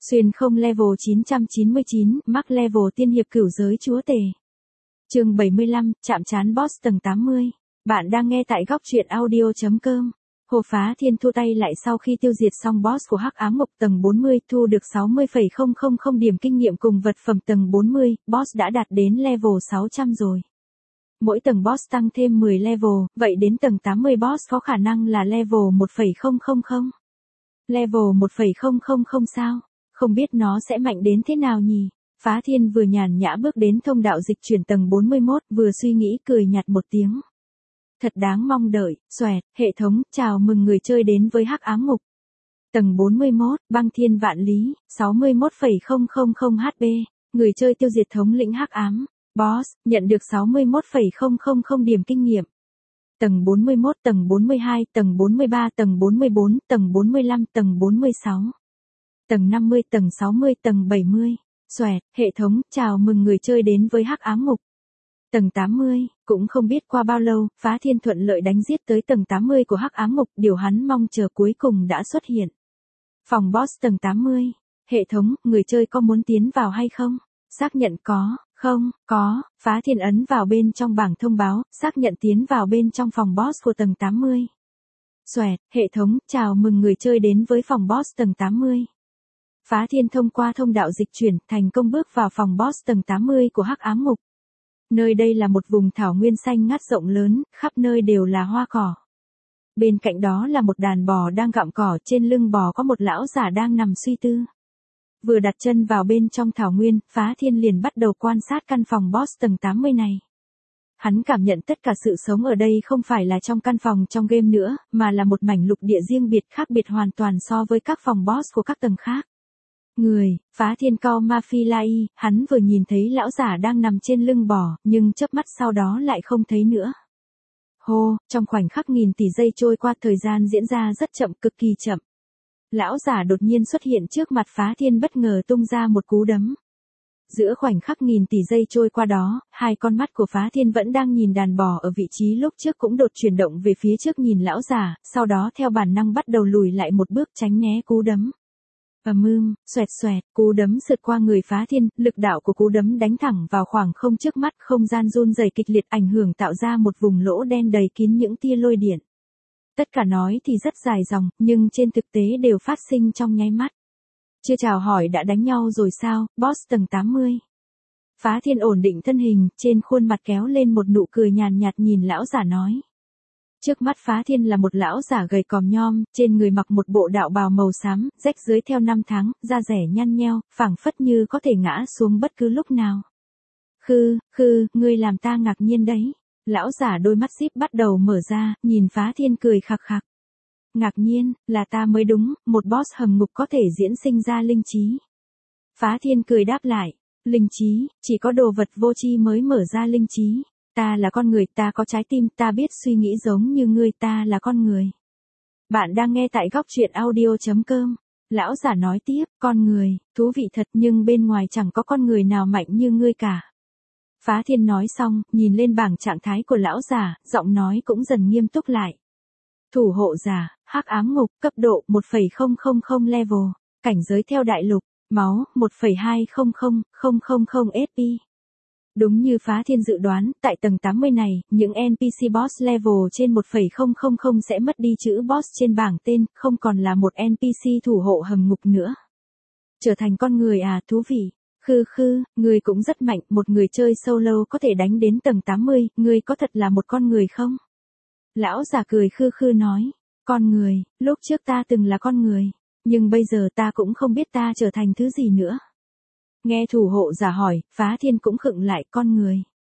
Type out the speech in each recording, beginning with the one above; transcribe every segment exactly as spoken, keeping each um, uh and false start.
Xuyên không level chín trăm chín mươi chín, mắc level tiên hiệp cửu giới chúa tể. Chương bảy mươi lăm, chạm trán boss tầng tám mươi. Bạn đang nghe tại góc truyện audio.com. Hồ Phá Thiên thu tay lại sau khi tiêu diệt xong boss của Hắc Ám Ngục tầng bốn mươi, thu được sáu mươi phẩy không không không điểm kinh nghiệm cùng vật phẩm tầng bốn mươi, boss đã đạt đến level sáu trăm rồi. Mỗi tầng boss tăng thêm mười level, vậy đến tầng tám mươi boss có khả năng là level một phẩy không không không. Level một phẩy không không không sao? Không biết nó sẽ mạnh đến thế nào nhỉ? Phá Thiên vừa nhàn nhã bước đến thông đạo dịch chuyển tầng bốn mươi mốt, vừa suy nghĩ cười nhạt một tiếng. Thật đáng mong đợi, xoẹt, hệ thống, chào mừng người chơi đến với Hắc Ám Ngục. Tầng bốn mươi mốt, băng thiên vạn lý, sáu mươi mốt phẩy không không không hát pê, người chơi tiêu diệt thống lĩnh Hắc Ám, boss, nhận được sáu mươi mốt phẩy không không không điểm kinh nghiệm. Tầng bốn mươi mốt, tầng bốn mươi hai, tầng bốn mươi ba, tầng bốn mươi bốn, tầng bốn mươi lăm, tầng bốn mươi sáu. Tầng năm mươi, tầng sáu mươi, tầng bảy mươi. Xoẹt, hệ thống, chào mừng người chơi đến với Hắc Ám Ngục. Tầng tám mươi, cũng không biết qua bao lâu, Phá Thiên thuận lợi đánh giết tới tầng tám mươi của Hắc Ám Ngục, điều hắn mong chờ cuối cùng đã xuất hiện. Phòng boss tầng tám mươi. Hệ thống, người chơi có muốn tiến vào hay không? Xác nhận có, không, có, Phá Thiên ấn vào bên trong bảng thông báo, xác nhận tiến vào bên trong phòng boss của tầng tám mươi. Xoẹt, hệ thống, chào mừng người chơi đến với phòng boss tầng tám mươi. Phá Thiên thông qua thông đạo dịch chuyển, thành công bước vào phòng boss tầng tám mươi của Hắc Ám Ngục. Nơi đây là một vùng thảo nguyên xanh ngắt rộng lớn, khắp nơi đều là hoa cỏ. Bên cạnh đó là một đàn bò đang gặm cỏ, trên lưng bò có một lão giả đang nằm suy tư. Vừa đặt chân vào bên trong thảo nguyên, Phá Thiên liền bắt đầu quan sát căn phòng boss tầng tám mươi này. Hắn cảm nhận tất cả sự sống ở đây không phải là trong căn phòng trong game nữa, mà là một mảnh lục địa riêng biệt khác biệt hoàn toàn so với các phòng boss của các tầng khác. Người, Phá Thiên cau ma phi lai, hắn vừa nhìn thấy lão giả đang nằm trên lưng bò, nhưng chớp mắt sau đó lại không thấy nữa. Hô, trong khoảnh khắc nghìn tỷ giây trôi qua, thời gian diễn ra rất chậm, cực kỳ chậm. Lão giả đột nhiên xuất hiện trước mặt Phá Thiên, bất ngờ tung ra một cú đấm. Giữa khoảnh khắc nghìn tỷ giây trôi qua đó, hai con mắt của Phá Thiên vẫn đang nhìn đàn bò ở vị trí lúc trước cũng đột chuyển động về phía trước nhìn lão giả, sau đó theo bản năng bắt đầu lùi lại một bước tránh né cú đấm. Ầm ưm, xoẹt xoẹt, cú đấm sượt qua người Phá Thiên, lực đạo của cú đấm đánh thẳng vào khoảng không trước mắt, không gian run rẩy kịch liệt ảnh hưởng tạo ra một vùng lỗ đen đầy kín những tia lôi điện. Tất cả nói thì rất dài dòng, nhưng trên thực tế đều phát sinh trong nháy mắt. Chưa chào hỏi đã đánh nhau rồi sao, boss tầng tám mươi. Phá Thiên ổn định thân hình, trên khuôn mặt kéo lên một nụ cười nhàn nhạt nhìn lão giả nói. Trước mắt Phá Thiên là một lão giả gầy còm nhom, trên người mặc một bộ đạo bào màu xám, rách dưới theo năm tháng, da rẻ nhăn nheo, phảng phất như có thể ngã xuống bất cứ lúc nào. Khư, khư, ngươi làm ta ngạc nhiên đấy. Lão giả đôi mắt díp bắt đầu mở ra, nhìn Phá Thiên cười khặc khặc. Ngạc nhiên, là ta mới đúng, một boss hầm ngục có thể diễn sinh ra linh trí. Phá Thiên cười đáp lại, linh trí, chỉ có đồ vật vô tri mới mở ra linh trí. Ta là con người, ta có trái tim, ta biết suy nghĩ giống như ngươi, ta là con người. Bạn đang nghe tại góc truyện audio.com. Lão giả nói tiếp, con người, thú vị thật, nhưng bên ngoài chẳng có con người nào mạnh như ngươi cả. Phá Thiên nói xong, nhìn lên bảng trạng thái của lão giả, giọng nói cũng dần nghiêm túc lại. Thủ hộ giả, Hắc Ám Ngục, cấp độ một phẩy không không không level, cảnh giới theo đại lục, máu một phẩy hai không không không không không ét pê. Đúng như Phá Thiên dự đoán, tại tầng tám mươi này, những en pê xê boss level trên một phẩy không không không sẽ mất đi chữ boss trên bảng tên, không còn là một en pê xê thủ hộ hầm ngục nữa. Trở thành con người à, thú vị. Khư khư, người cũng rất mạnh, một người chơi solo có thể đánh đến tầng tám mươi, người có thật là một con người không? Lão già cười khư khư nói, con người, lúc trước ta từng là con người, nhưng bây giờ ta cũng không biết ta trở thành thứ gì nữa. Nghe thủ hộ giả hỏi, Phá Thiên cũng khựng lại, con người.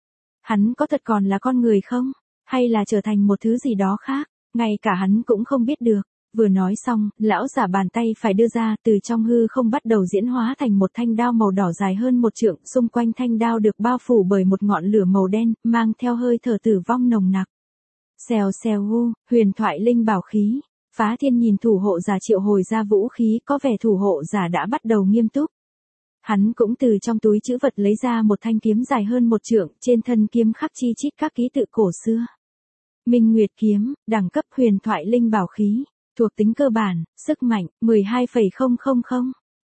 Hắn có thật còn là con người không? Hay là trở thành một thứ gì đó khác? Ngay cả hắn cũng không biết được. Vừa nói xong, lão giả bàn tay phải đưa ra, từ trong hư không bắt đầu diễn hóa thành một thanh đao màu đỏ dài hơn một trượng, xung quanh thanh đao được bao phủ bởi một ngọn lửa màu đen, mang theo hơi thở tử vong nồng nặc. Xèo xèo hu, huyền thoại linh bảo khí. Phá Thiên nhìn thủ hộ giả triệu hồi ra vũ khí, có vẻ thủ hộ giả đã bắt đầu nghiêm túc. Hắn cũng từ trong túi trữ vật lấy ra một thanh kiếm dài hơn một trượng, trên thân kiếm khắc chi chít các ký tự cổ xưa. Minh Nguyệt kiếm, đẳng cấp huyền thoại linh bảo khí, thuộc tính cơ bản, sức mạnh mười hai phẩy không không không,